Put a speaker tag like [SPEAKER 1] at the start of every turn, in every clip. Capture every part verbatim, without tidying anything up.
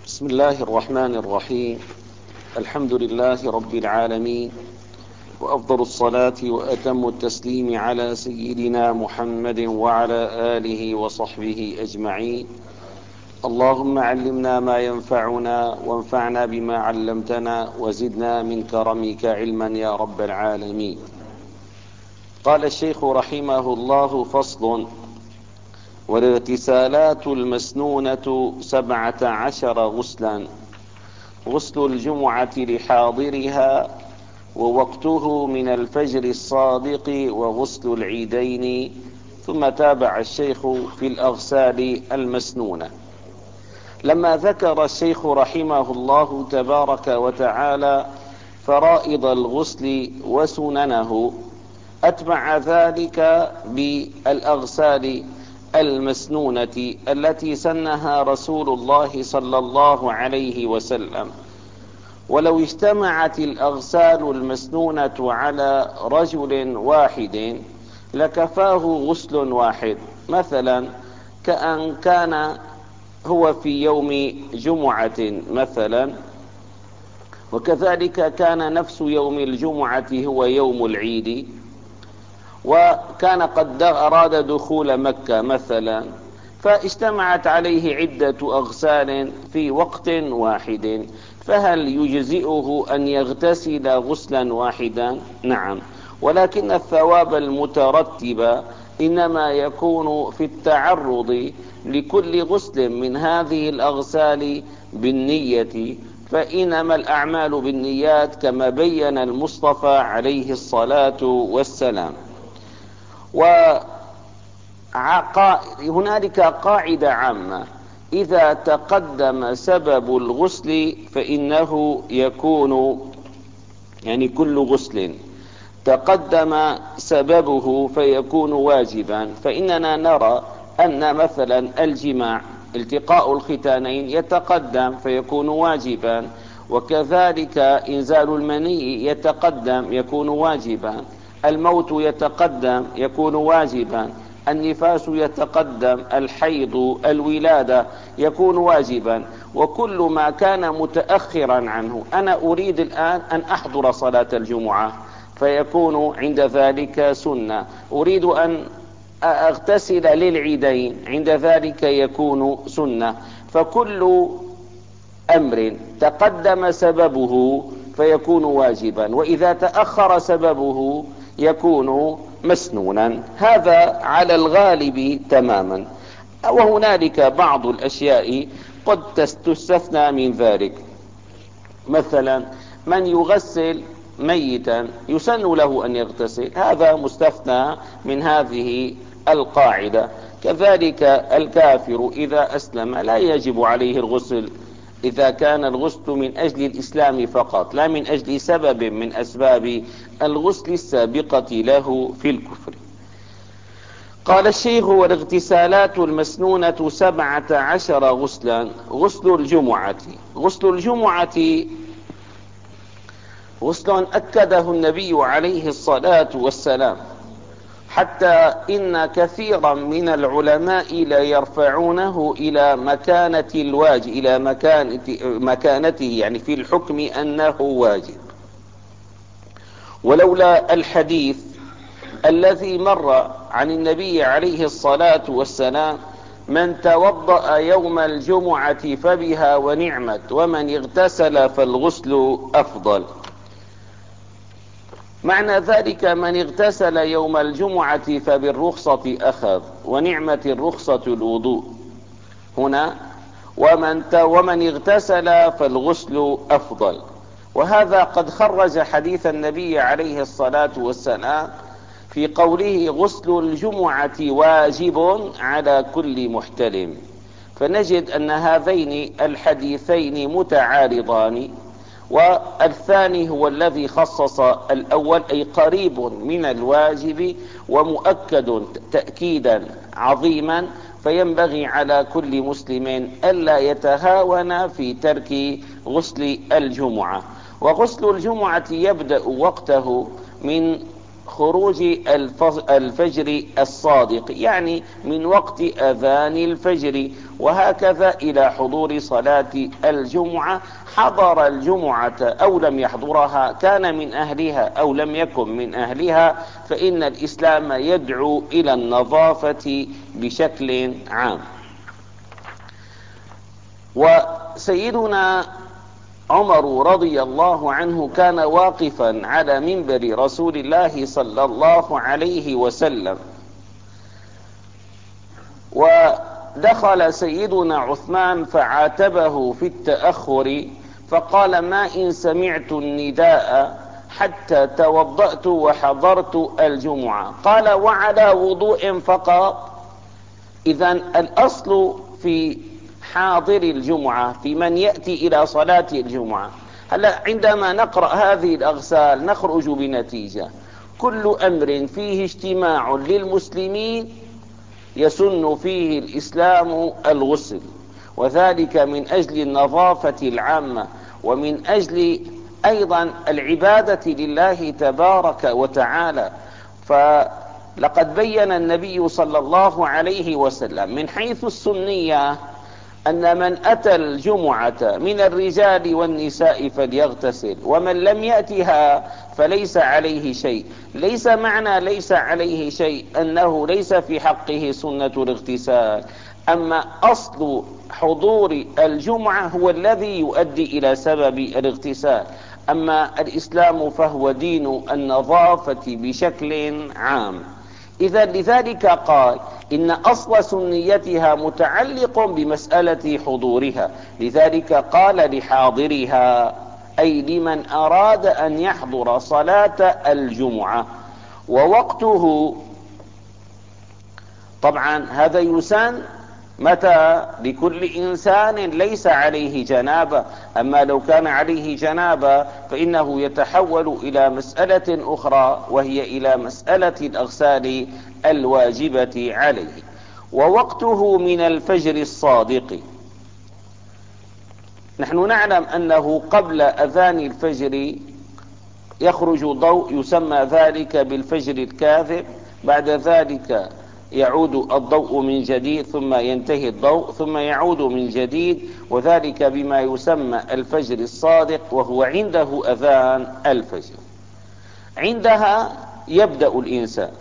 [SPEAKER 1] بسم الله الرحمن الرحيم. الحمد لله رب العالمين، وأفضل الصلاة وأتم التسليم على سيدنا محمد وعلى آله وصحبه أجمعين. اللهم علمنا ما ينفعنا وانفعنا بما علمتنا وزدنا من كرمك علما يا رب العالمين. قال الشيخ رحمه الله: فصل: والاغتسالات المسنونة سبعة عشر غسلا: غسل الجمعة لحاضرها، ووقته من الفجر الصادق، وغسل العيدين. ثم تابع الشيخ في الأغسال المسنونة. لما ذكر الشيخ رحمه الله تبارك وتعالى فرائض الغسل وسننه، أتبع ذلك بالأغسال المسنونة التي سنها رسول الله صلى الله عليه وسلم. ولو اجتمعت الأغسال المسنونة على رجل واحد لكفاه غسل واحد، مثلا كأن كان هو في يوم جمعة مثلا، وكذلك كان نفس يوم الجمعة هو يوم العيد، وكان قد أراد دخول مكة مثلا، فاجتمعت عليه عدة أغسال في وقت واحد، فهل يجزئه أن يغتسل غسلا واحدا؟ نعم، ولكن الثواب المترتب إنما يكون في التعرض لكل غسل من هذه الأغسال بالنية، فإنما الأعمال بالنيات كما بين المصطفى عليه الصلاة والسلام. وهنالك قاعدة عامة: إذا تقدم سبب الغسل فإنه يكون، يعني كل غسل تقدم سببه فيكون واجبا. فإننا نرى أن مثلا الجماع، التقاء الختانين، يتقدم فيكون واجبا، وكذلك إنزال المني يتقدم يكون واجبا، الموت يتقدم يكون واجبا، النفاس يتقدم، الحيض، الولادة يكون واجبا. وكل ما كان متأخرا عنه، أنا أريد الآن أن أحضر صلاة الجمعة فيكون عند ذلك سنة، أريد أن أغتسل للعيدين عند ذلك يكون سنة. فكل أمر تقدم سببه فيكون واجبا، وإذا تأخر سببه يكون مسنونا. هذا على الغالب تماما، وهنالك بعض الأشياء قد تستثنى من ذلك. مثلا من يغسل ميتا يسن له أن يغتسل، هذا مستثنى من هذه القاعدة. كذلك الكافر إذا أسلم لا يجب عليه الغسل إذا كان الغسل من أجل الإسلام فقط، لا من أجل سبب من أسباب الغسل السابقة له في الكفر. قال الشيخ: والاغتسالات المسنونة سبعة عشر غسلا: غسل الجمعة. غسل الجمعة غسل أكده النبي عليه الصلاة والسلام، حتى إن كثيرا من العلماء لا يرفعونه إلى مكانة الواجب، إلى مكانته يعني في الحكم أنه واجب. ولولا الحديث الذي مر عن النبي عليه الصلاة والسلام: من توضأ يوم الجمعة فبها ونعمت، ومن اغتسل فالغسل أفضل. معنى ذلك: من اغتسل يوم الجمعة فبالرخصة أخذ، ونعمة الرخصة الوضوء هنا، ومن, ومن اغتسل فالغسل أفضل. وهذا قد خرج حديث النبي عليه الصلاة والسلام في قوله: غسل الجمعة واجب على كل محتلم. فنجد أن هذين الحديثين متعارضان، والثاني هو الذي خصص الأول، أي قريب من الواجب ومؤكد تأكيدا عظيما. فينبغي على كل مسلم ألا يتهاون في ترك غسل الجمعة. وغسل الجمعة يبدأ وقته من خروج الفجر الصادق، يعني من وقت أذان الفجر، وهكذا إلى حضور صلاة الجمعة. حضر الجمعة أو لم يحضرها، كان من أهلها أو لم يكن من أهلها، فإن الإسلام يدعو إلى النظافة بشكل عام. وسيدنا عمر رضي الله عنه كان واقفا على منبر رسول الله صلى الله عليه وسلم، ودخل سيدنا عثمان فعاتبه في التأخر، فقال: ما إن سمعت النداء حتى توضأت وحضرت الجمعة. قال: وعلى وضوء فقط؟ إذن الأصل في حاضر الجمعة، في من يأتي إلى صلاة الجمعة. هلا عندما نقرأ هذه الأغسال نخرج بنتيجة: كل أمر فيه اجتماع للمسلمين يسن فيه الإسلام الغسل، وذلك من أجل النظافة العامة، ومن أجل أيضا العبادة لله تبارك وتعالى. فلقد بين النبي صلى الله عليه وسلم من حيث السنية أن من أتى الجمعة من الرجال والنساء فليغتسل، ومن لم يأتها فليس عليه شيء. ليس معنى ليس عليه شيء أنه ليس في حقه سنة الاغتسال، أما أصل حضور الجمعة هو الذي يؤدي إلى سبب الاغتسال. أما الإسلام فهو دين النظافة بشكل عام. إذا لذلك قال إن أصل سنيتها متعلق بمسألة حضورها، لذلك قال لحاضرها، أي لمن أراد أن يحضر صلاة الجمعة. ووقته طبعا هذا يسن متى؟ لكل إنسان ليس عليه جنابة. أما لو كان عليه جنابة فإنه يتحول إلى مسألة أخرى، وهي إلى مسألة الأغسال الواجبة عليه. ووقته من الفجر الصادق. نحن نعلم أنه قبل أذان الفجر يخرج ضوء، يسمى ذلك بالفجر الكاذب. بعد ذلك يعود الضوء من جديد، ثم ينتهي الضوء، ثم يعود من جديد، وذلك بما يسمى الفجر الصادق، وهو عنده أذان الفجر. عندها يبدأ الإنسان.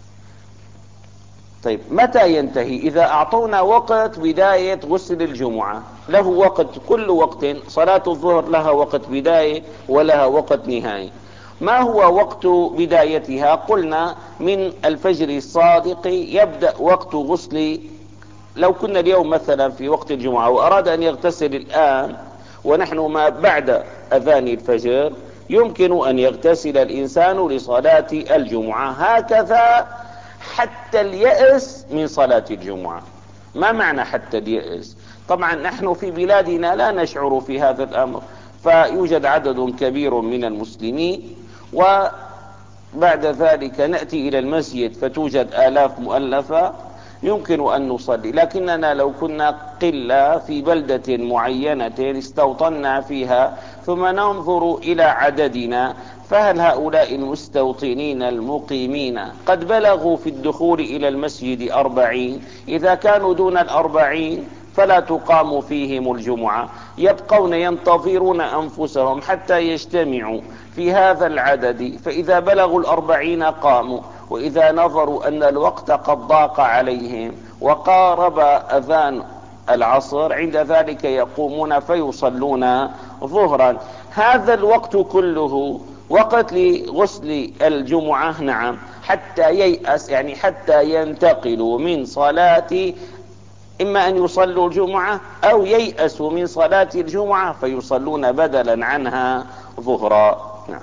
[SPEAKER 1] طيب متى ينتهي؟ إذا أعطونا وقت بداية غسل الجمعة، له وقت، كل وقت. صلاة الظهر لها وقت بداية ولها وقت نهاية. ما هو وقت بدايتها؟ قلنا من الفجر الصادق يبدأ وقت غسل. لو كنا اليوم مثلا في وقت الجمعة وأراد أن يغتسل الآن ونحن ما بعد أذان الفجر، يمكن أن يغتسل الإنسان لصلاة الجمعة. هكذا حتى اليأس من صلاة الجمعة. ما معنى حتى اليأس؟ طبعا نحن في بلادنا لا نشعر في هذا الأمر، فيوجد عدد كبير من المسلمين، وبعد ذلك نأتي إلى المسجد فتوجد آلاف مؤلفة، يمكن أن نصلي. لكننا لو كنا قلة في بلدة معينة استوطنا فيها، ثم ننظر إلى عددنا، فهل هؤلاء المستوطنين المقيمين قد بلغوا في الدخول إلى المسجد أربعين؟ إذا كانوا دون الأربعين فلا تقام فيهم الجمعة، يبقون ينتظرون أنفسهم حتى يجتمعوا في هذا العدد، فإذا بلغوا الأربعين قاموا، وإذا نظروا أن الوقت قد ضاق عليهم وقارب أذان العصر، عند ذلك يقومون فيصلون ظهرا. هذا الوقت كله وقت لغسل الجمعة، نعم، حتى ييأس، يعني حتى ينتقلوا من صلاة، إما أن يصلوا الجمعة أو ييأسوا من صلاة الجمعة فيصلون بدلا عنها ظهرا. نعم.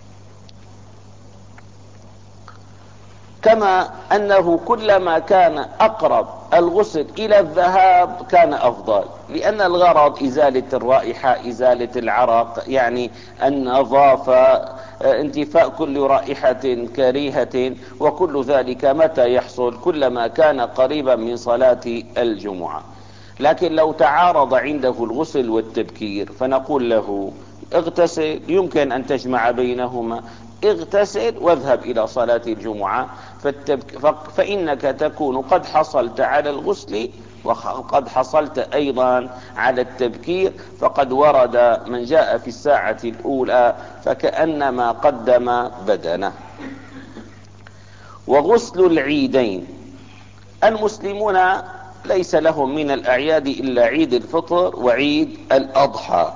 [SPEAKER 1] كما أنه كلما كان أقرب الغسل إلى الذهاب كان أفضل، لأن الغرض إزالة الرائحة، إزالة العرق، يعني النظافة، انتفاء كل رائحة كريهة، وكل ذلك متى يحصل؟ كلما كان قريبا من صلاة الجمعة. لكن لو تعارض عنده الغسل والتبكير فنقول له اغتسل، يمكن أن تجمع بينهما، اغتسل واذهب إلى صلاة الجمعة، فإنك تكون قد حصلت على الغسل وقد حصلت أيضا على التبكير، فقد ورد من جاء في الساعة الأولى فكأنما قدم بدنه. وغسل العيدين، المسلمون ليس لهم من الأعياد إلا عيد الفطر وعيد الأضحى.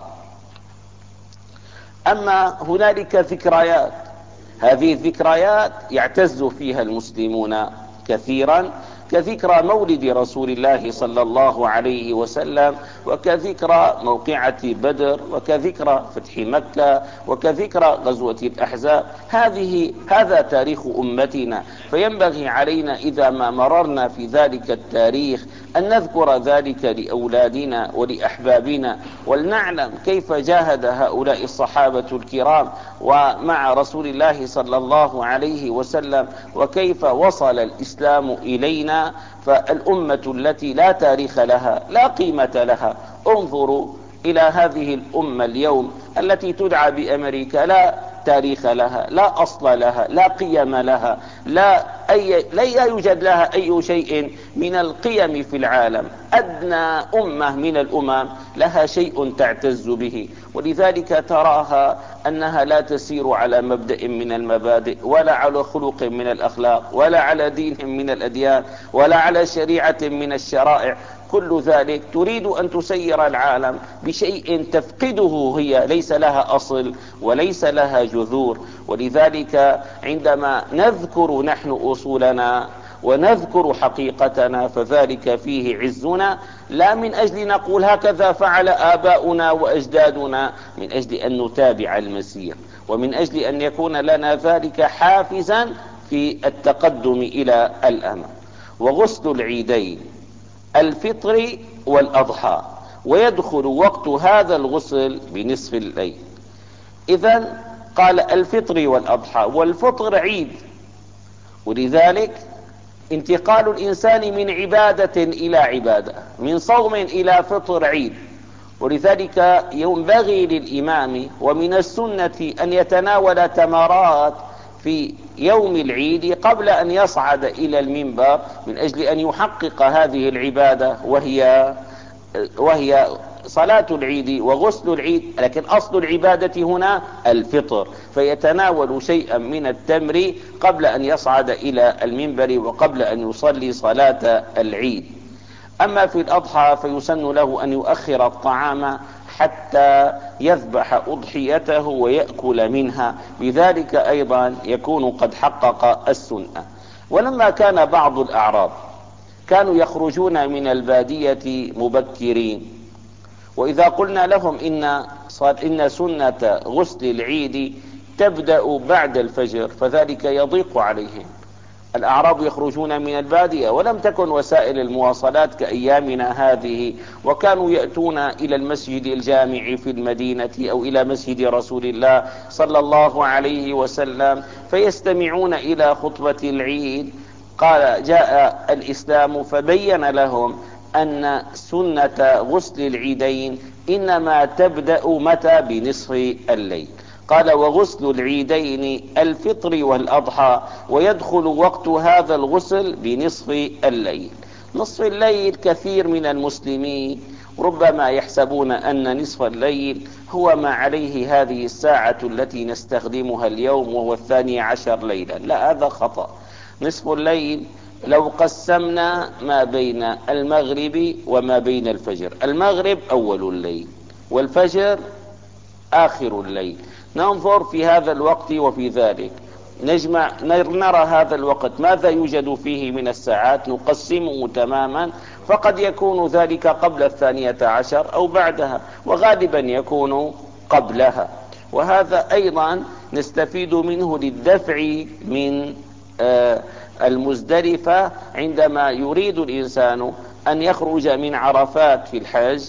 [SPEAKER 1] أما هنالك ذكريات، هذه الذكريات يعتز فيها المسلمون كثيرا، كذكرى مولد رسول الله صلى الله عليه وسلم، وكذكرى موقعة بدر، وكذكرى فتح مكة، وكذكرى غزوة الأحزاب. هذه هذا تاريخ أمتنا، فينبغي علينا إذا ما مررنا في ذلك التاريخ أن نذكر ذلك لأولادنا ولأحبابنا، ولنعلم كيف جاهد هؤلاء الصحابة الكرام ومع رسول الله صلى الله عليه وسلم، وكيف وصل الإسلام إلينا. فالأمة التي لا تاريخ لها لا قيمة لها. انظروا إلى هذه الأمة اليوم التي تدعى بأمريكا، لا تاريخ لها، لا أصل لها، لا قيم لها، لا أي لا يوجد لها أي شيء من القيم في العالم. أدنى أمة من الأمم لها شيء تعتز به، ولذلك تراها أنها لا تسير على مبدأ من المبادئ، ولا على خلق من الأخلاق، ولا على دين من الأديان، ولا على شريعة من الشرائع. كل ذلك تريد أن تسير العالم بشيء تفقده هي، ليس لها أصل وليس لها جذور. ولذلك عندما نذكر نحن أصولنا ونذكر حقيقتنا فذلك فيه عزنا، لا من أجل نقول هكذا فعل آباؤنا وأجدادنا، من أجل أن نتابع المسير، ومن أجل أن يكون لنا ذلك حافزا في التقدم إلى الأمام. وغسل العيدين الفطر والأضحى، ويدخل وقت هذا الغسل بنصف الليل. إذن قال الفطر والأضحى، والفطر عيد، ولذلك انتقال الإنسان من عبادة إلى عبادة، من صوم إلى فطر عيد. ولذلك ينبغي للإمام ومن السنة أن يتناول تمرات في يوم العيد قبل أن يصعد إلى المنبر، من أجل أن يحقق هذه العبادة وهي وهي صلاة العيد وغسل العيد. لكن أصل العبادة هنا الفطر، فيتناول شيئا من التمر قبل أن يصعد إلى المنبر وقبل أن يصلي صلاة العيد. أما في الأضحى فيسن له أن يؤخر الطعام حتى يذبح أضحيته ويأكل منها، بذلك أيضا يكون قد حقق السنة. ولما كان بعض الأعراب كانوا يخرجون من البادية مبكرين، وإذا قلنا لهم إن إن سنة غسل العيد تبدأ بعد الفجر فذلك يضيق عليهم. الأعراب يخرجون من البادية ولم تكن وسائل المواصلات كأيامنا هذه، وكانوا يأتون إلى المسجد الجامع في المدينة أو إلى مسجد رسول الله صلى الله عليه وسلم فيستمعون إلى خطبة العيد. قال جاء الإسلام فبين لهم أن سنة غسل العيدين إنما تبدأ متى؟ بنصف الليل. قال وغسل العيدين الفطر والأضحى، ويدخل وقت هذا الغسل بنصف الليل. نصف الليل كثير من المسلمين ربما يحسبون أن نصف الليل هو ما عليه هذه الساعة التي نستخدمها اليوم وهو الثاني عشر ليلا. لا، هذا خطأ. نصف الليل لو قسمنا ما بين المغرب وما بين الفجر، المغرب أول الليل والفجر آخر الليل، ننظر في هذا الوقت وفي ذلك، نجمع نرى هذا الوقت ماذا يوجد فيه من الساعات، نقسمه تماما، فقد يكون ذلك قبل الثانية عشر أو بعدها، وغالبا يكون قبلها. وهذا أيضا نستفيد منه للدفع من آه المزدلفة عندما يريد الإنسان أن يخرج من عرفات في الحج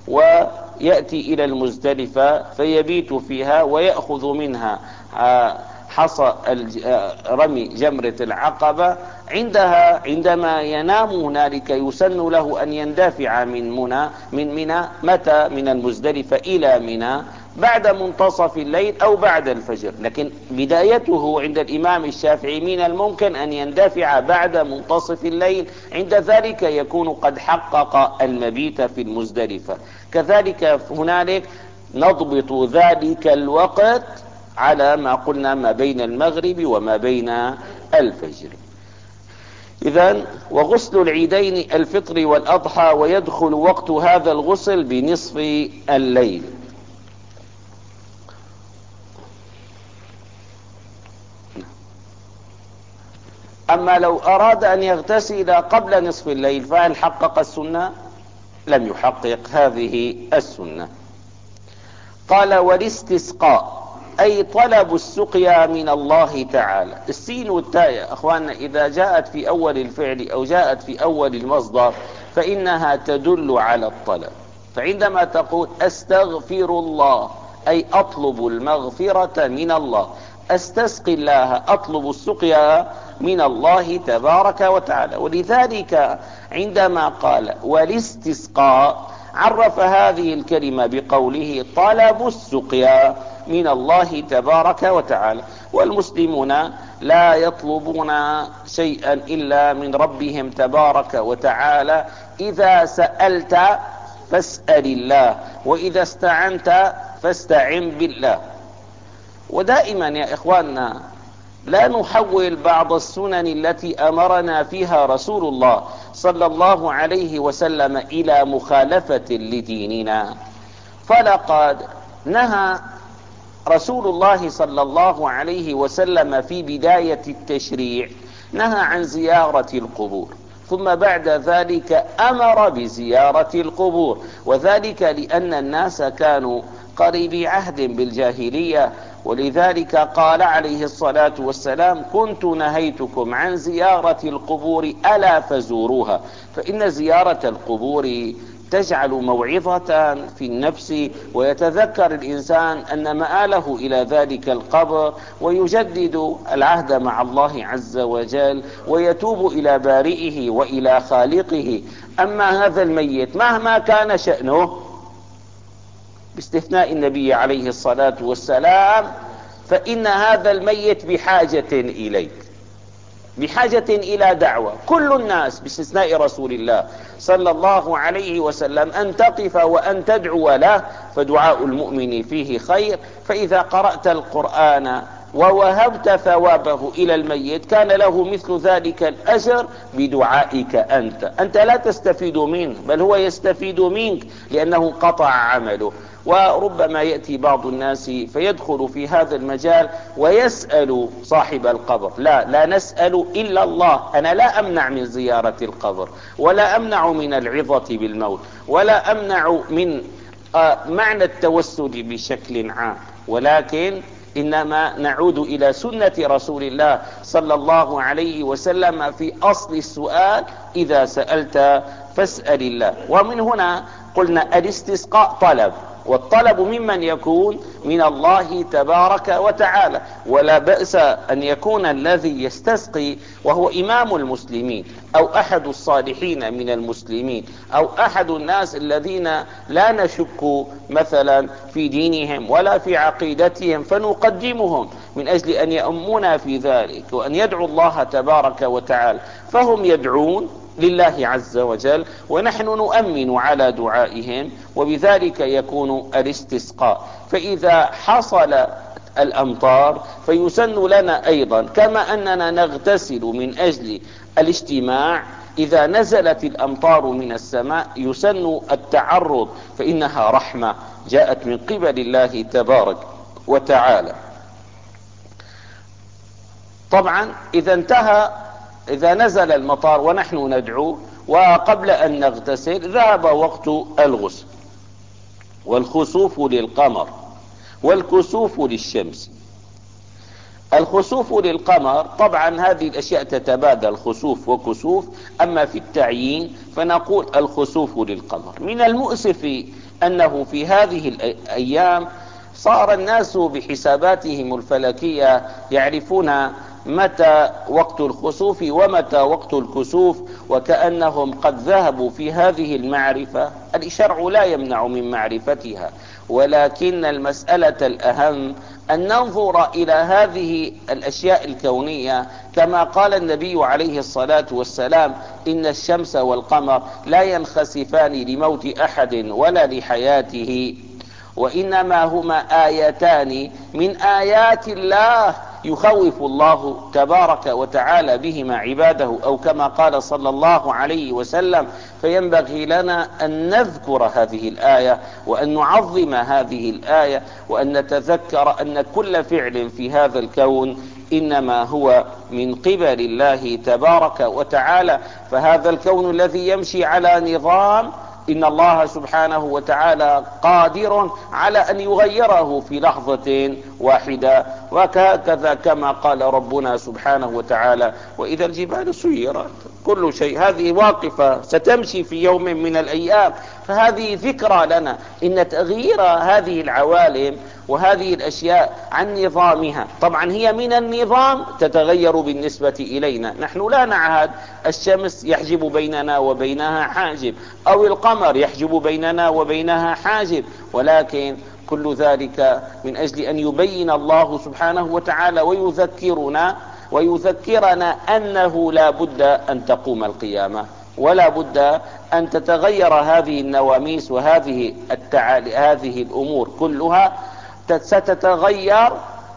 [SPEAKER 1] ويأتي إلى المزدلفة فيبيت فيها ويأخذ منها حصى رمي جمرة العقبة. عندها عندما ينام هنالك يسن له أن يندفع من منى من منى متى؟ من المزدلفة إلى منى بعد منتصف الليل أو بعد الفجر، لكن بدايته عند الإمام الشافعي من الممكن أن يندفع بعد منتصف الليل، عند ذلك يكون قد حقق المبيت في المزدلفة. كذلك هنالك نضبط ذلك الوقت على ما قلنا ما بين المغرب وما بين الفجر. إذن وغسل العيدين الفطر والأضحى، ويدخل وقت هذا الغسل بنصف الليل. أما لو أراد أن يغتسل قبل نصف الليل فهل حقق السنة؟ لم يحقق هذه السنة. قال والاستسقاء أي طلب السقيا من الله تعالى. السين والتاء يا أخواننا إذا جاءت في أول الفعل أو جاءت في أول المصدر فإنها تدل على الطلب. فعندما تقول أستغفر الله أي أطلب المغفرة من الله، أستسقي الله أطلب السقيا من الله تبارك وتعالى. ولذلك عندما قال والاستسقاء عرف هذه الكلمة بقوله طلب السقيا من الله تبارك وتعالى. والمسلمون لا يطلبون شيئا إلا من ربهم تبارك وتعالى. إذا سألت فاسأل الله، وإذا استعنت فاستعن بالله. ودائما يا إخواننا لا نحول بعض السنن التي أمرنا فيها رسول الله صلى الله عليه وسلم إلى مخالفة لديننا. فلقد نهى رسول الله صلى الله عليه وسلم في بداية التشريع نهى عن زيارة القبور، ثم بعد ذلك أمر بزيارة القبور، وذلك لأن الناس كانوا قريبي عهد بالجاهلية. ولذلك قال عليه الصلاة والسلام كنت نهيتكم عن زيارة القبور ألا فزوروها، فإن زيارة القبور تجعل موعظة في النفس، ويتذكر الإنسان أن مآله إلى ذلك القبر، ويجدد العهد مع الله عز وجل، ويتوب إلى بارئه وإلى خالقه. أما هذا الميت مهما كان شأنه باستثناء النبي عليه الصلاة والسلام فإن هذا الميت بحاجة إليك، بحاجة إلى دعوة. كل الناس باستثناء رسول الله صلى الله عليه وسلم أن تقف وأن تدعو له، فدعاء المؤمن فيه خير. فإذا قرأت القرآن ووهبت ثوابه إلى الميت كان له مثل ذلك الأجر بدعائك أنت. أنت لا تستفيد منه بل هو يستفيد منك لأنه قطع عمله. وربما يأتي بعض الناس فيدخل في هذا المجال ويسأل صاحب القبر. لا لا نسأل إلا الله. أنا لا أمنع من زيارة القبر، ولا أمنع من العظة بالموت، ولا أمنع من معنى التوسل بشكل عام، ولكن إنما نعود إلى سنة رسول الله صلى الله عليه وسلم في أصل السؤال إذا سألت فاسأل الله. ومن هنا قلنا الاستسقاء طلب، والطلب ممن يكون من الله تبارك وتعالى. ولا بأس أن يكون الذي يستسقي وهو إمام المسلمين أو أحد الصالحين من المسلمين أو أحد الناس الذين لا نشك مثلا في دينهم ولا في عقيدتهم، فنقدمهم من أجل أن يأمونا في ذلك وأن يدعو الله تبارك وتعالى. فهم يدعون لله عز وجل ونحن نؤمن على دعائهم، وبذلك يكون الاستسقاء. فإذا حصل الأمطار فيسن لنا أيضا كما أننا نغتسل من أجل الاجتماع، إذا نزلت الأمطار من السماء يسن التعرض، فإنها رحمة جاءت من قبل الله تبارك وتعالى. طبعا إذا انتهى إذا نزل المطار ونحن ندعو وقبل أن نغتسل ذهب وقت الغسل. والخسوف للقمر والكسوف للشمس. الخسوف للقمر طبعا هذه الأشياء تتبادل خسوف وكسوف، أما في التعيين فنقول الخسوف للقمر. من المؤسف أنه في هذه الأيام صار الناس بحساباتهم الفلكية يعرفون متى وقت الخسوف ومتى وقت الكسوف، وكأنهم قد ذهبوا في هذه المعرفة. الشرع لا يمنع من معرفتها، ولكن المسألة الأهم أن ننظر إلى هذه الأشياء الكونية كما قال النبي عليه الصلاة والسلام: إن الشمس والقمر لا ينخسفان لموت أحد ولا لحياته، وإنما هما آيتان من آيات الله يخوف الله تبارك وتعالى بهما عباده، أو كما قال صلى الله عليه وسلم. فينبغي لنا أن نذكر هذه الآية وأن نعظم هذه الآية، وأن نتذكر أن كل فعل في هذا الكون إنما هو من قبل الله تبارك وتعالى. فهذا الكون الذي يمشي على نظام، إن الله سبحانه وتعالى قادر على أن يغيره في لحظة واحدة، وهكذا كما قال ربنا سبحانه وتعالى: وإذا الجبال سيرت. كل شيء هذه واقفة ستمشي في يوم من الأيام. فهذه ذكرى لنا إن تغيير هذه العوالم وهذه الأشياء عن نظامها، طبعا هي من النظام تتغير بالنسبة إلينا. نحن لا نعهد الشمس يحجب بيننا وبينها حاجب، أو القمر يحجب بيننا وبينها حاجب، ولكن كل ذلك من أجل أن يبين الله سبحانه وتعالى ويذكرنا ويذكرنا أنه لا بد أن تقوم القيامة، ولا بد أن تتغير هذه النواميس وهذه التعالي هذه الأمور كلها ستتغير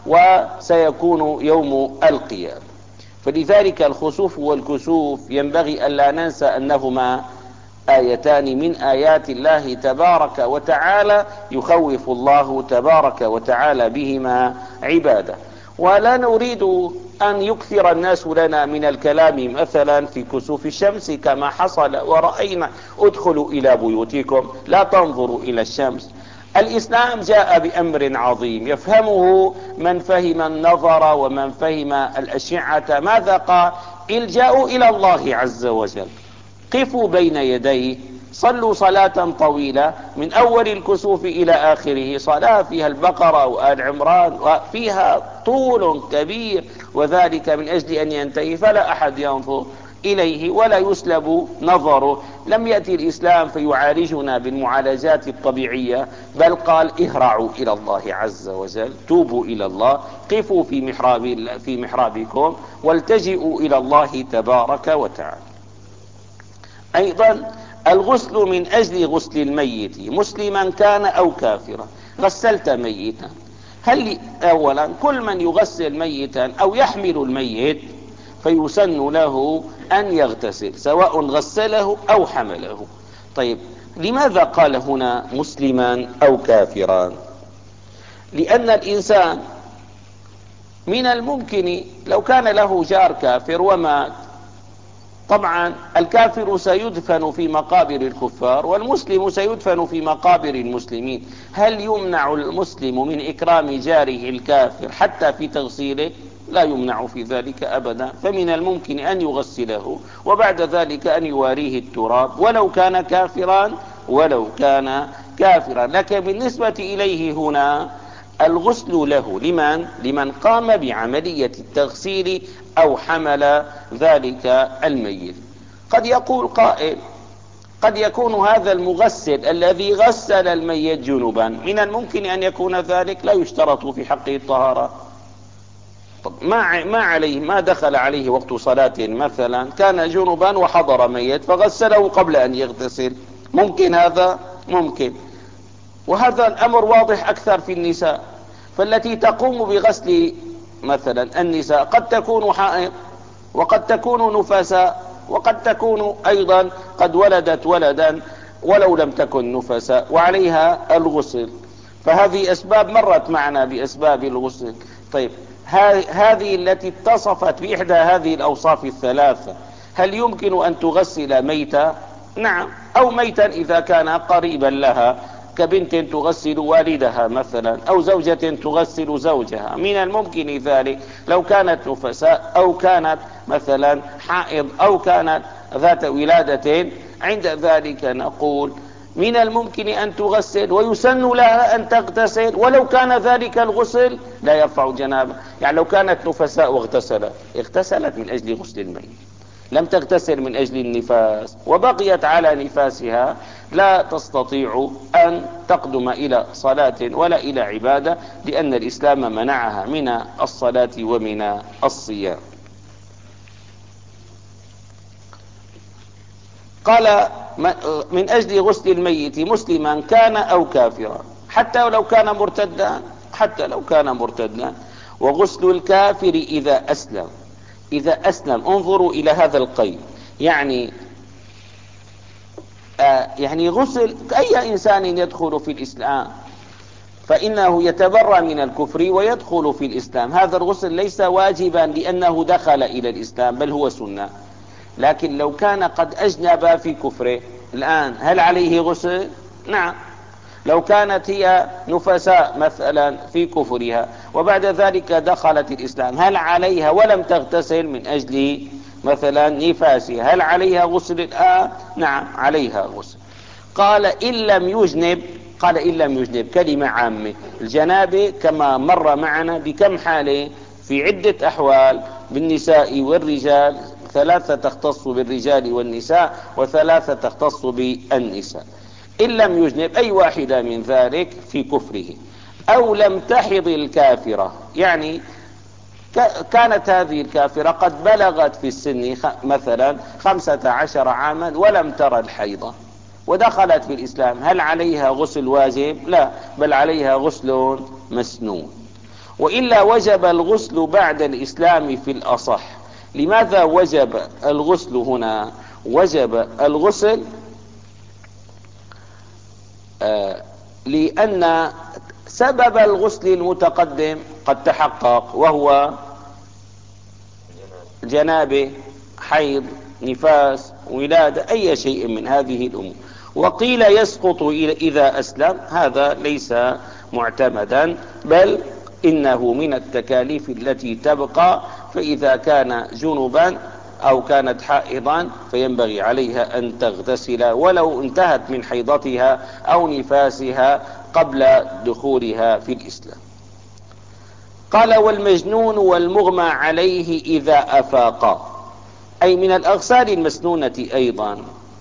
[SPEAKER 1] وسيكون يوم القيامة. فلذلك الخسوف والكسوف ينبغي ألا ننسى أنهما آيتان من آيات الله تبارك وتعالى يخوف الله تبارك وتعالى بهما عباده. ولا نريد أن يكثر الناس لنا من الكلام مثلا في كسوف الشمس كما حصل ورأينا: ادخلوا إلى بيوتكم لا تنظروا إلى الشمس. الإسلام جاء بأمر عظيم يفهمه من فهم النظر ومن فهم الأشعة. ماذا قال؟ الجأوا إلى الله عز وجل، قفوا بين يديه، صلوا صلاة طويلة من أول الكسوف إلى آخره، صلاة فيها البقرة وآل عمران وفيها طول كبير، وذلك من أجل أن ينتهي فلا أحد ينظر إليه ولا يسلب نظره. لم يأتي الإسلام فيعالجنا بالمعالجات الطبيعية، بل قال: اهرعوا إلى الله عز وجل، توبوا إلى الله، قفوا في محراب في محرابكم والتجئوا إلى الله تبارك وتعالى. أيضا الغسل من أجل غسل الميت مسلما كان أو كافرا. غسلت ميتا، هل أولا كل من يغسل ميتا أو يحمل الميت فيسن له أن يغتسل سواء غسله أو حمله. طيب، لماذا قال هنا مسلما أو كافرا؟ لأن الإنسان من الممكن لو كان له جار كافر ومات، طبعا الكافر سيدفن في مقابر الكفار والمسلم سيدفن في مقابر المسلمين. هل يمنع المسلم من إكرام جاره الكافر حتى في تغسيله؟ لا يمنع في ذلك أبدا. فمن الممكن أن يغسله وبعد ذلك أن يواريه التراب ولو كان كافرا ولو كان كافرا. لكن بالنسبة إليه هنا الغسل له لمن؟ لمن قام بعملية التغسيل أو حمل ذلك الميت. قد يقول قائل: قد يكون هذا المغسل الذي غسل الميت جنبا، من الممكن أن يكون ذلك، لا يشترط في حقه الطهارة. طب ما ما عليه، ما دخل عليه وقت صلاة مثلا، كان جنبا وحضر ميت فغسله قبل أن يغتسل، ممكن هذا؟ ممكن. وهذا الأمر واضح أكثر في النساء، فالتي تقوم بغسل مثلا النساء قد تكون حائض وقد تكون نفساء وقد تكون أيضا قد ولدت ولدا ولو لم تكن نفساء وعليها الغسل. فهذه أسباب مرت معنا بأسباب الغسل. طيب، هذه التي اتصفت بإحدى هذه الأوصاف الثلاثة، هل يمكن أن تغسل ميتا؟ نعم، أو ميتا إذا كان قريبا لها، كبنت تغسل والدها مثلا، أو زوجة تغسل زوجها، من الممكن ذلك لو كانت نفساء أو كانت مثلا حائض أو كانت ذات ولادة. عند ذلك نقول من الممكن أن تغسل ويسن لها أن تغتسل، ولو كان ذلك الغسل لا يرفع جنابه. يعني لو كانت نفساء واغتسلت، اغتسلت من أجل غسل الميت، لم تغتسل من أجل النفاس وبقيت على نفاسها، لا تستطيع أن تقدم إلى صلاة ولا إلى عبادة، لأن الإسلام منعها من الصلاة ومن الصيام. قال من أجل غسل الميت مسلما كان أو كافرا، حتى لو كان مرتدا، حتى لو كان مرتدا. وغسل الكافر إذا أسلم، إذا أسلم. انظروا إلى هذا القيد، يعني آه يعني غسل أي إنسان يدخل في الإسلام فإنه يتبرأ من الكفر ويدخل في الإسلام. هذا الغسل ليس واجبا لأنه دخل إلى الإسلام، بل هو سنة. لكن لو كان قد أجنب في كفره الآن، هل عليه غسل؟ نعم. لو كانت هي نفساء مثلا في كفرها وبعد ذلك دخلت الإسلام، هل عليها ولم تغتسل من أجل مثلا نفاسها، هل عليها غسل الآن؟ نعم عليها غسل. قال إن لم يجنب، قال إن لم يجنب كلمة عامة. الجنابة كما مر معنا بكم حالة، في عدة أحوال، بالنساء والرجال، ثلاثة تختص بالرجال والنساء وثلاثة تختص بالنساء. إن لم يجنب أي واحدة من ذلك في كفره، أو لم تحض الكافرة، يعني كانت هذه الكافرة قد بلغت في السن مثلا خمسة عشر عاما ولم ترى الحيضة ودخلت في الإسلام، هل عليها غسل واجب؟ لا، بل عليها غسل مسنون. وإلا وجب الغسل بعد الإسلام في الأصح. لماذا وجب الغسل هنا؟ وجب الغسل آه لأن سبب الغسل المتقدم قد تحقق، وهو جنابه، حيض، نفاس، ولادة، أي شيء من هذه الأمور. وقيل يسقط إذا أسلم، هذا ليس معتمدا، بل إنه من التكاليف التي تبقى. فإذا كان جنبا أو كانت حائضا فينبغي عليها أن تغتسل ولو انتهت من حيضتها أو نفاسها قبل دخولها في الإسلام. قال والمجنون والمغمى عليه إذا أفاقا، أي من الأغسال المسنونة أيضا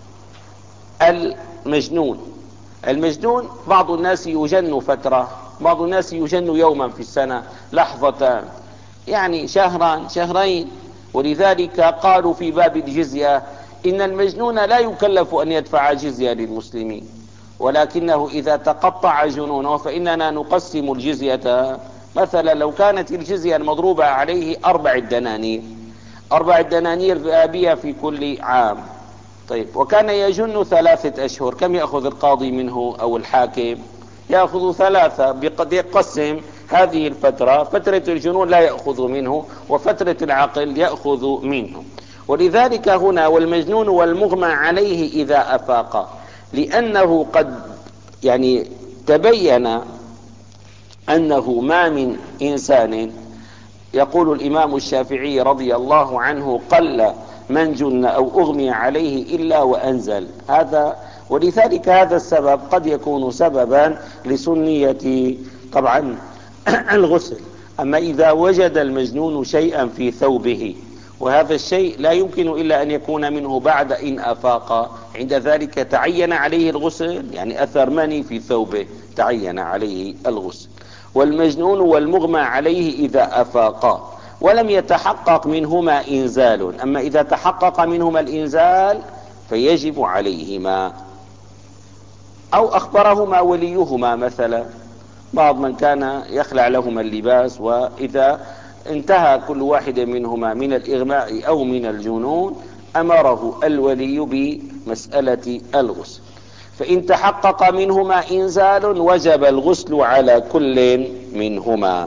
[SPEAKER 1] المجنون. المجنون بعض الناس يجن فترة، بعض الناس يجن يوما في السنة، لحظة، يعني شهرا، شهرين. ولذلك قالوا في باب الجزية إن المجنون لا يكلف أن يدفع جزية للمسلمين، ولكنه إذا تقطع جنونه فإننا نقسم الجزية. مثلا لو كانت الجزية المضروبة عليه أربع دنانير، أربع دنانير ذهبية في كل عام، طيب، وكان يجن ثلاثة أشهر، كم يأخذ القاضي منه أو الحاكم؟ يأخذ ثلاثة، بقد يقسم هذه الفترة، فترة الجنون لا يأخذ منه وفترة العقل يأخذ منه. ولذلك هنا والمجنون والمغمى عليه إذا أفاق، لأنه قد يعني تبين أنه ما من إنسان، يقول الإمام الشافعي رضي الله عنه قل من جن أو أغمي عليه إلا وأنزل هذا. ولذلك هذا السبب قد يكون سببا لسنية طبعا الغسل. أما إذا وجد المجنون شيئا في ثوبه، وهذا الشيء لا يمكن إلا أن يكون منه بعد إن أفاق، عند ذلك تعين عليه الغسل، يعني أثر مني في ثوبه تعين عليه الغسل. والمجنون والمغمى عليه إذا أفاقا ولم يتحقق منهما إنزال. أما إذا تحقق منهما الإنزال فيجب عليهما، أو أخبرهما وليهما، مثلا بعض من كان يخلع لهما اللباس، وإذا انتهى كل واحد منهما من الإغماء أو من الجنون أمره الولي بمسألة الغسل. فإن تحقق منهما إنزال وجب الغسل على كل منهما.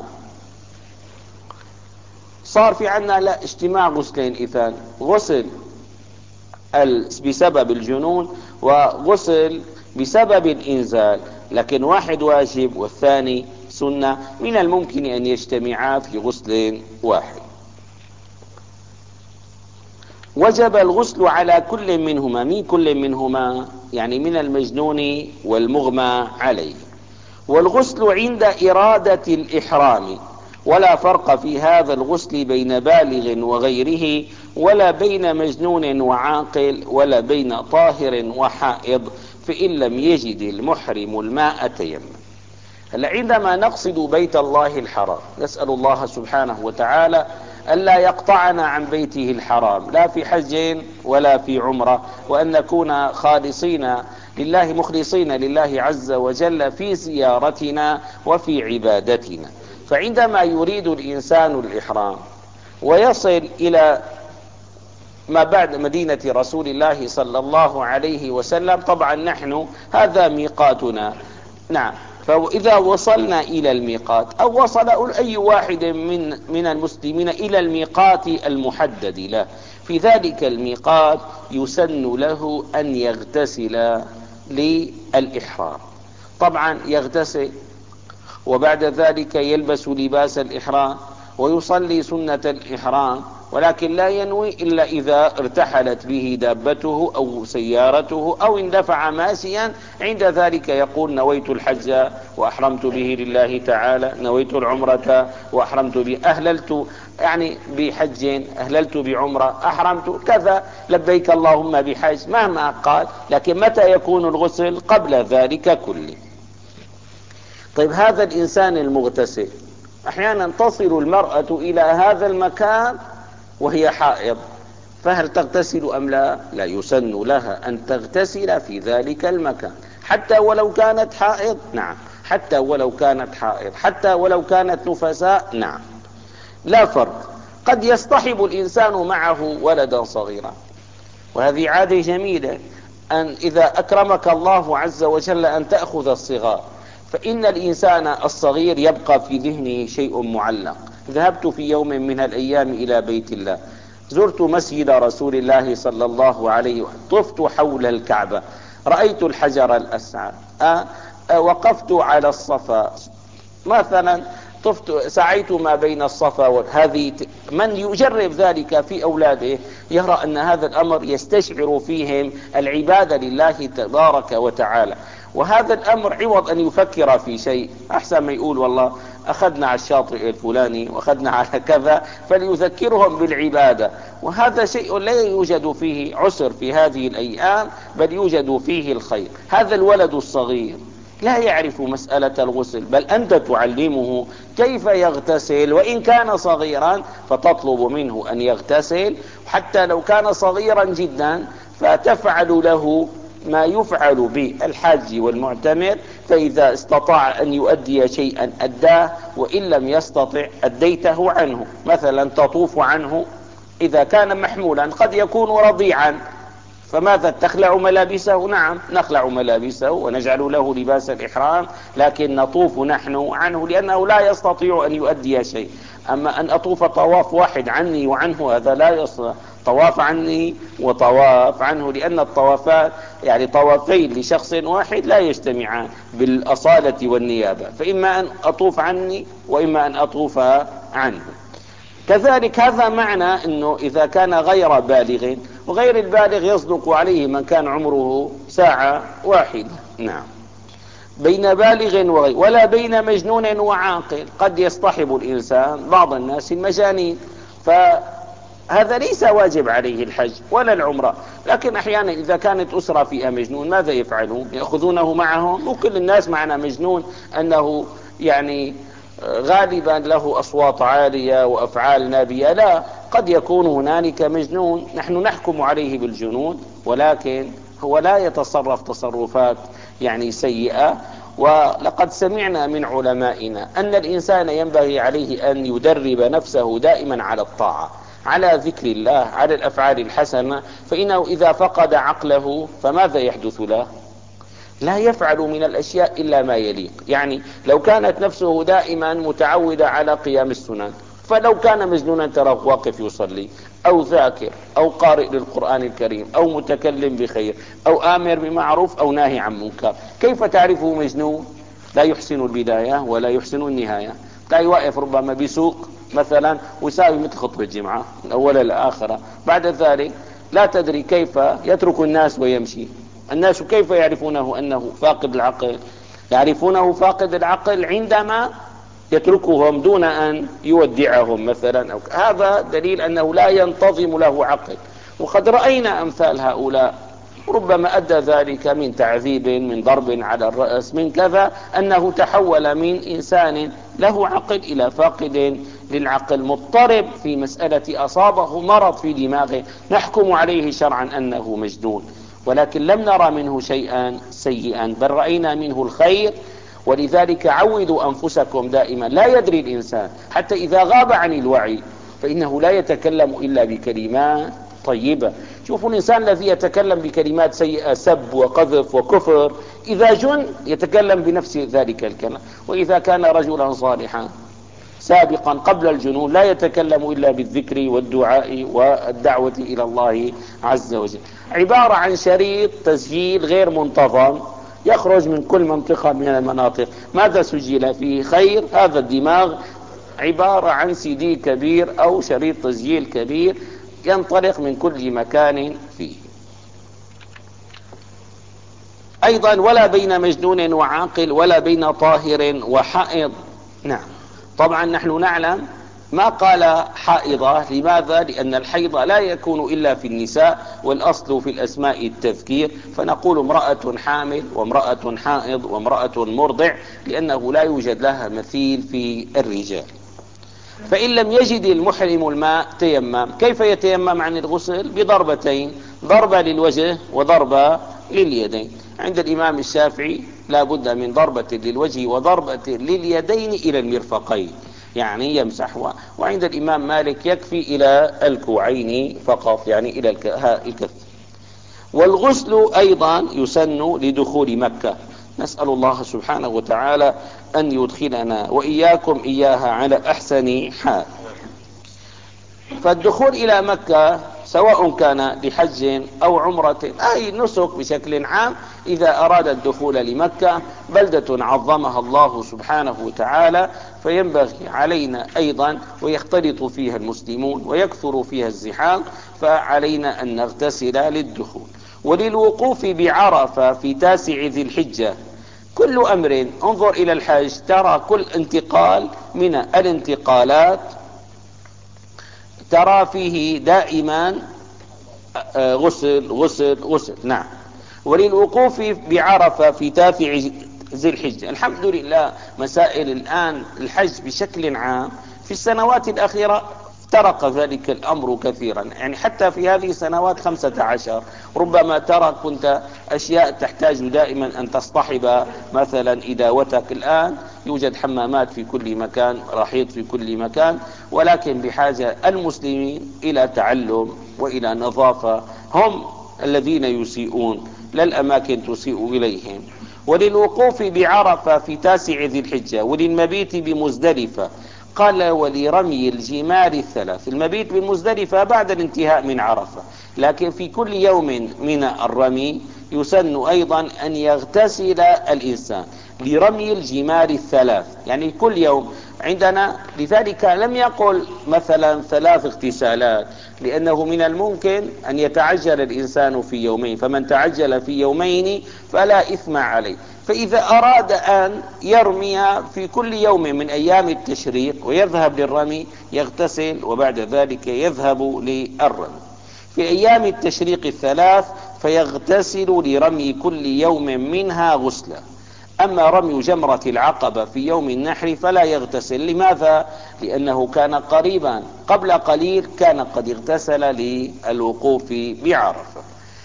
[SPEAKER 1] صار في عنا لا اجتماع غسلين إذن، غسل بسبب الجنون وغسل بسبب الإنزال، لكن واحد واجب والثاني سنة، من الممكن أن يجتمعا في غسل واحد. وجب الغسل على كل منهما. من كل منهما يعني من المجنون والمغمى عليه. والغسل عند إرادة الإحرام، ولا فرق في هذا الغسل بين بالغ وغيره، ولا بين مجنون وعاقل، ولا بين طاهر وحائض، فإن لم يجد المحرم الماء تيمم. هلا عندما نقصد بيت الله الحرام نسأل الله سبحانه وتعالى ألا يقطعنا عن بيته الحرام، لا في حج ولا في عمرة، وأن نكون خالصين لله مخلصين لله عز وجل في زيارتنا وفي عبادتنا. فعندما يريد الإنسان الإحرام ويصل إلى ما بعد مدينة رسول الله صلى الله عليه وسلم، طبعا نحن هذا ميقاتنا، نعم، فإذا وصلنا إلى الميقات أو وصل أي واحد من من المسلمين إلى الميقات المحدد له، في ذلك الميقات يسن له أن يغتسل للإحرام. طبعا يغتسل وبعد ذلك يلبس لباس الإحرام ويصلي سنة الإحرام، ولكن لا ينوي إلا إذا ارتحلت به دابته أو سيارته أو اندفع ماشيا. عند ذلك يقول نويت الحج وأحرمت به لله تعالى، نويت العمرة وأحرمت به، أهللت يعني بحج، أهللت بعمرة، أحرمت كذا، لبيك اللهم بحج، مهما قال. لكن متى يكون الغسل؟ قبل ذلك كله. طيب هذا الإنسان المغتسل أحيانا تصل المرأة إلى هذا المكان وهي حائض، فهل تغتسل أم لا؟ لا، يسن لها أن تغتسل في ذلك المكان حتى ولو كانت حائض، نعم، حتى ولو كانت حائض، حتى ولو كانت نفساء، نعم، لا فرق. قد يصطحب الإنسان معه ولدا صغيرا، وهذه عادة جميلة، أن إذا أكرمك الله عز وجل أن تأخذ الصغار، فإن الإنسان الصغير يبقى في ذهنه شيء معلق. ذهبت في يوم من الأيام إلى بيت الله، زرت مسجد رسول الله صلى الله عليه وسلم، طفت حول الكعبة، رأيت الحجر الأسود، أه أه وقفت على الصفا مثلا، طفت سعيت ما بين الصفا وهذه. من يجرب ذلك في أولاده يرى أن هذا الأمر يستشعر فيهم العبادة لله تبارك وتعالى. وهذا الأمر عوض أن يفكر في شيء، أحسن ما يقول والله أخذنا على الشاطئ الفلاني وأخذنا على كذا، فليذكرهم بالعبادة. وهذا شيء لا يوجد فيه عسر في هذه الأيام، بل يوجد فيه الخير. هذا الولد الصغير لا يعرف مسألة الغسل، بل أنت تعلمه كيف يغتسل، وإن كان صغيرا فتطلب منه أن يغتسل، حتى لو كان صغيرا جدا فتفعل له ما يفعل بالحاج والمعتمر، فإذا استطاع أن يؤدي شيئا أداه، وإن لم يستطع أديته عنه. مثلا تطوف عنه إذا كان محمولا، قد يكون رضيعا، فماذا تخلع ملابسه؟ نعم نخلع ملابسه ونجعل له لباس الإحرام، لكن نطوف نحن عنه لأنه لا يستطيع أن يؤدي شيء. أما أن أطوف طواف واحد عني وعنه هذا لا يصلح، طواف عني وطواف عنه، لأن الطوافات يعني طوافين لشخص واحد لا يجتمعان بالأصالة والنيابة، فإما أن أطوف عني وإما أن أطوف عنه. كذلك هذا معنى أنه إذا كان غير بالغ، وغير البالغ يصدق عليه من كان عمره ساعة واحدة، نعم، بين بالغ وغير، ولا بين مجنون وعاقل. قد يصطحب الإنسان بعض الناس المجانين، فهذا ليس واجب عليه الحج ولا العمرة، لكن أحيانا إذا كانت أسرة فيها مجنون ماذا يفعلون؟ يأخذونه معهم. وكل الناس معنا مجنون أنه يعني غالبا له أصوات عالية وأفعال نابية، لا، قد يكون هنالك مجنون نحن نحكم عليه بالجنون، ولكن هو لا يتصرف تصرفات يعني سيئة. ولقد سمعنا من علمائنا أن الإنسان ينبغي عليه أن يدرب نفسه دائما على الطاعة، على ذكر الله، على الأفعال الحسنة، فإنه إذا فقد عقله فماذا يحدث له؟ لا يفعل من الأشياء إلا ما يليق. يعني لو كانت نفسه دائما متعودة على قيام السنن، فلو كان مجنونا تراه واقف يصلي أو ذاكر أو قارئ للقرآن الكريم أو متكلم بخير أو آمر بمعروف أو ناهي عن منكر، كيف تعرفه مجنون؟ لا يحسن البداية ولا يحسن النهاية. تلاقي واقف ربما بسوق مثلا ويساوي مثل خطبة الجمعة من أولها لآخرة، بعد ذلك لا تدري كيف يترك الناس ويمشي. الناس كيف يعرفونه أنه فاقد العقل؟ يعرفونه فاقد العقل عندما يتركهم دون أن يودعهم مثلا، أو هذا دليل أنه لا ينتظم له عقل. وقد رأينا أمثال هؤلاء، ربما أدى ذلك من تعذيب، من ضرب على الرأس، من كذا، أنه تحول من إنسان له عقل إلى فاقد للعقل، مضطرب في مسألة، أصابه مرض في دماغه نحكم عليه شرعا أنه مجنون، ولكن لم نرى منه شيئا سيئا، بل رأينا منه الخير. ولذلك عودوا أنفسكم دائما، لا يدري الإنسان حتى إذا غاب عن الوعي فإنه لا يتكلم إلا بكلمات طيبة. شوفوا الإنسان الذي يتكلم بكلمات سيئة، سب وقذف وكفر، إذا جن يتكلم بنفس ذلك الكلام. وإذا كان رجلا صالحا سابقا قبل الجنون لا يتكلم إلا بالذكر والدعاء والدعوة إلى الله عز وجل. عبارة عن شريط تسجيل غير منتظم يخرج من كل منطقة من المناطق، ماذا سجل فيه؟ خير. هذا الدماغ عبارة عن سي دي كبير أو شريط تسجيل كبير ينطلق من كل مكان فيه. أيضا ولا بين مجنون وعاقل، ولا بين طاهر وحائض. نعم، طبعا نحن نعلم ما قال حائضة. لماذا؟ لأن الحيض لا يكون إلا في النساء، والأصل في الأسماء التذكير، فنقول امرأة حامل وامرأة حائض وامرأة مرضع، لأنه لا يوجد لها مثيل في الرجال. فإن لم يجد المحرم الماء تيمم. كيف يتيمم عن الغسل؟ بضربتين، ضربة للوجه وضربة لليدين. عند الإمام الشافعي لا بد من ضربة للوجه وضربة لليدين إلى المرفقين، يعني يمسح. وعند الإمام مالك يكفي إلى الكوعين فقط، يعني إلى الكف. والغسل أيضا يسن لدخول مكة. نسأل الله سبحانه وتعالى أن يدخلنا وإياكم إياها على أحسن حال. فالدخول إلى مكة سواء كان لحج أو عمرة، أي نسك بشكل عام، إذا أراد الدخول لمكة بلدة عظمها الله سبحانه وتعالى، فينبغي علينا أيضا، ويختلط فيها المسلمون ويكثر فيها الزحام، فعلينا أن نغتسل للدخول. وللوقوف بعرفة في تاسع ذي الحجة كل أمر. انظر إلى الحج، ترى كل انتقال من الانتقالات ترى فيه دائما غسل غسل غسل. نعم. وللوقوف بعرفة في تاسع ذي الحجة. الحمد لله مسائل الآن الحج بشكل عام في السنوات الأخيرة افترق ذلك الأمر كثيرا، يعني حتى في هذه السنوات خمسة عشر ربما ترى كنت أشياء تحتاج دائما أن تصطحب مثلا إداوتك. الآن يوجد حمامات في كل مكان، رحيض في كل مكان، ولكن بحاجة المسلمين إلى تعلم وإلى نظافة. هم الذين يسيئون، لا الأماكن تسيء إليهم. وللوقوف بعرفة في تاسع ذي الحجة، وللمبيت بمزدلفة. قال ولرمي الجمار الثلاث. المبيت بمزدلفة بعد الانتهاء من عرفة، لكن في كل يوم من الرمي يسن أيضا أن يغتسل الإنسان لرمي الجمار الثلاث، يعني كل يوم عندنا. لذلك لم يقل مثلا ثلاث اغتسالات، لأنه من الممكن أن يتعجل الإنسان في يومين، فمن تعجل في يومين فلا إثم عليه. فإذا أراد أن يرمي في كل يوم من أيام التشريق ويذهب للرمي يغتسل، وبعد ذلك يذهب للرمي. في أيام التشريق الثلاث فيغتسل لرمي كل يوم منها غسلا. أما رمي جمرة العقبة في يوم النحر فلا يغتسل. لماذا؟ لأنه كان قريبا قبل قليل كان قد اغتسل للوقوف بعرفة،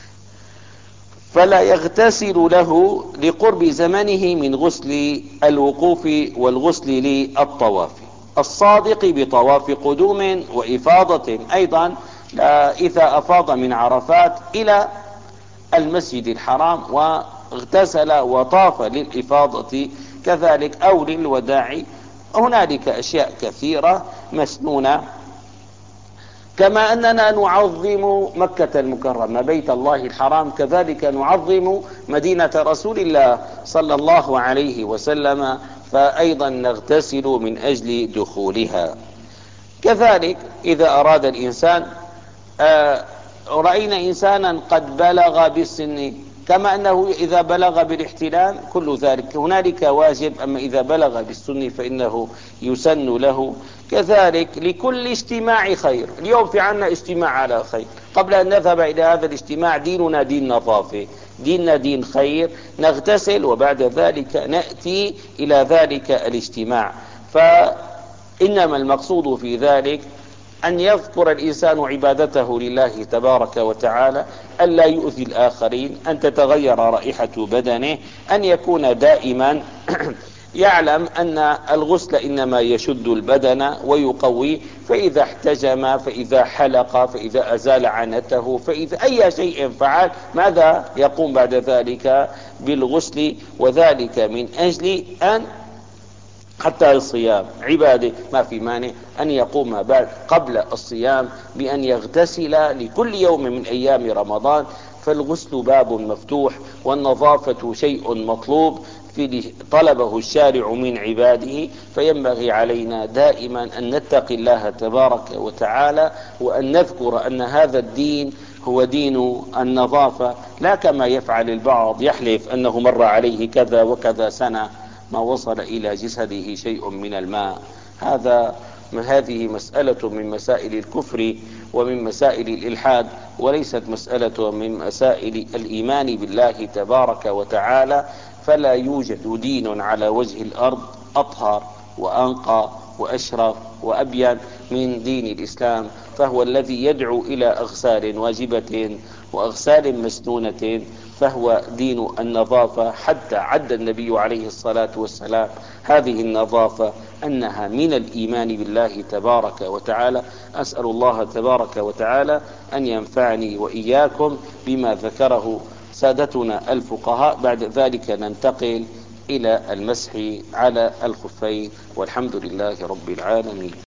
[SPEAKER 1] فلا يغتسل له لقرب زمنه من غسل الوقوف والغسل للطواف. الصادق بطواف قدوم وإفاضة أيضا إذا أفاض من عرفات إلى المسجد الحرام واغتسل وطاف للإفاضة كذلك أو للوداع. هنالك أشياء كثيرة مسنونة. كما أننا نعظم مكة المكرمة بيت الله الحرام، كذلك نعظم مدينة رسول الله صلى الله عليه وسلم فأيضا نغتسل من أجل دخولها. كذلك إذا أراد الإنسان، آه رأينا إنسانا قد بلغ بالسن، كما أنه إذا بلغ بالاحتلام كل ذلك هنالك واجب، أما إذا بلغ بالسن فإنه يسن له. كذلك لكل اجتماع خير، اليوم في عنا اجتماع على خير، قبل أن نذهب إلى هذا الاجتماع ديننا دين نظافة، ديننا دين خير، نغتسل وبعد ذلك نأتي إلى ذلك الاجتماع. فإنما المقصود في ذلك أن يذكر الإنسان عبادته لله تبارك وتعالى، أن لا يؤذي الآخرين، أن تتغير رائحة بدنه، أن يكون دائما يعلم أن الغسل إنما يشد البدن ويقوي، فإذا احتجم، فإذا حلق، فإذا أزال عنته، فإذا أي شيء فعل، ماذا يقوم بعد ذلك؟ بالغسل. وذلك من أجل أن حتى الصيام عبادة، ما في مانع أن يقوم بعد قبل الصيام بأن يغتسل لكل يوم من أيام رمضان. فالغسل باب مفتوح، والنظافة شيء مطلوب في طلبه الشارع من عباده. فينبغي علينا دائما أن نتقي الله تبارك وتعالى، وأن نذكر أن هذا الدين هو دين النظافة، لا كما يفعل البعض، يحلف أنه مر عليه كذا وكذا سنة ما وصل إلى جسده شيء من الماء. هذا هذه مسألة من مسائل الكفر ومن مسائل الإلحاد، وليست مسألة من مسائل الإيمان بالله تبارك وتعالى. فلا يوجد دين على وجه الأرض أطهر وأنقى وأشرف وأبين من دين الإسلام، فهو الذي يدعو إلى أغسال واجبة وأغسال مسنونة، فهو دين النظافة. حتى عد النبي عليه الصلاة والسلام هذه النظافة أنها من الإيمان بالله تبارك وتعالى. أسأل الله تبارك وتعالى أن ينفعني وإياكم بما ذكره سادتنا الفقهاء. بعد ذلك ننتقل إلى المسح على الخفين، والحمد لله رب العالمين.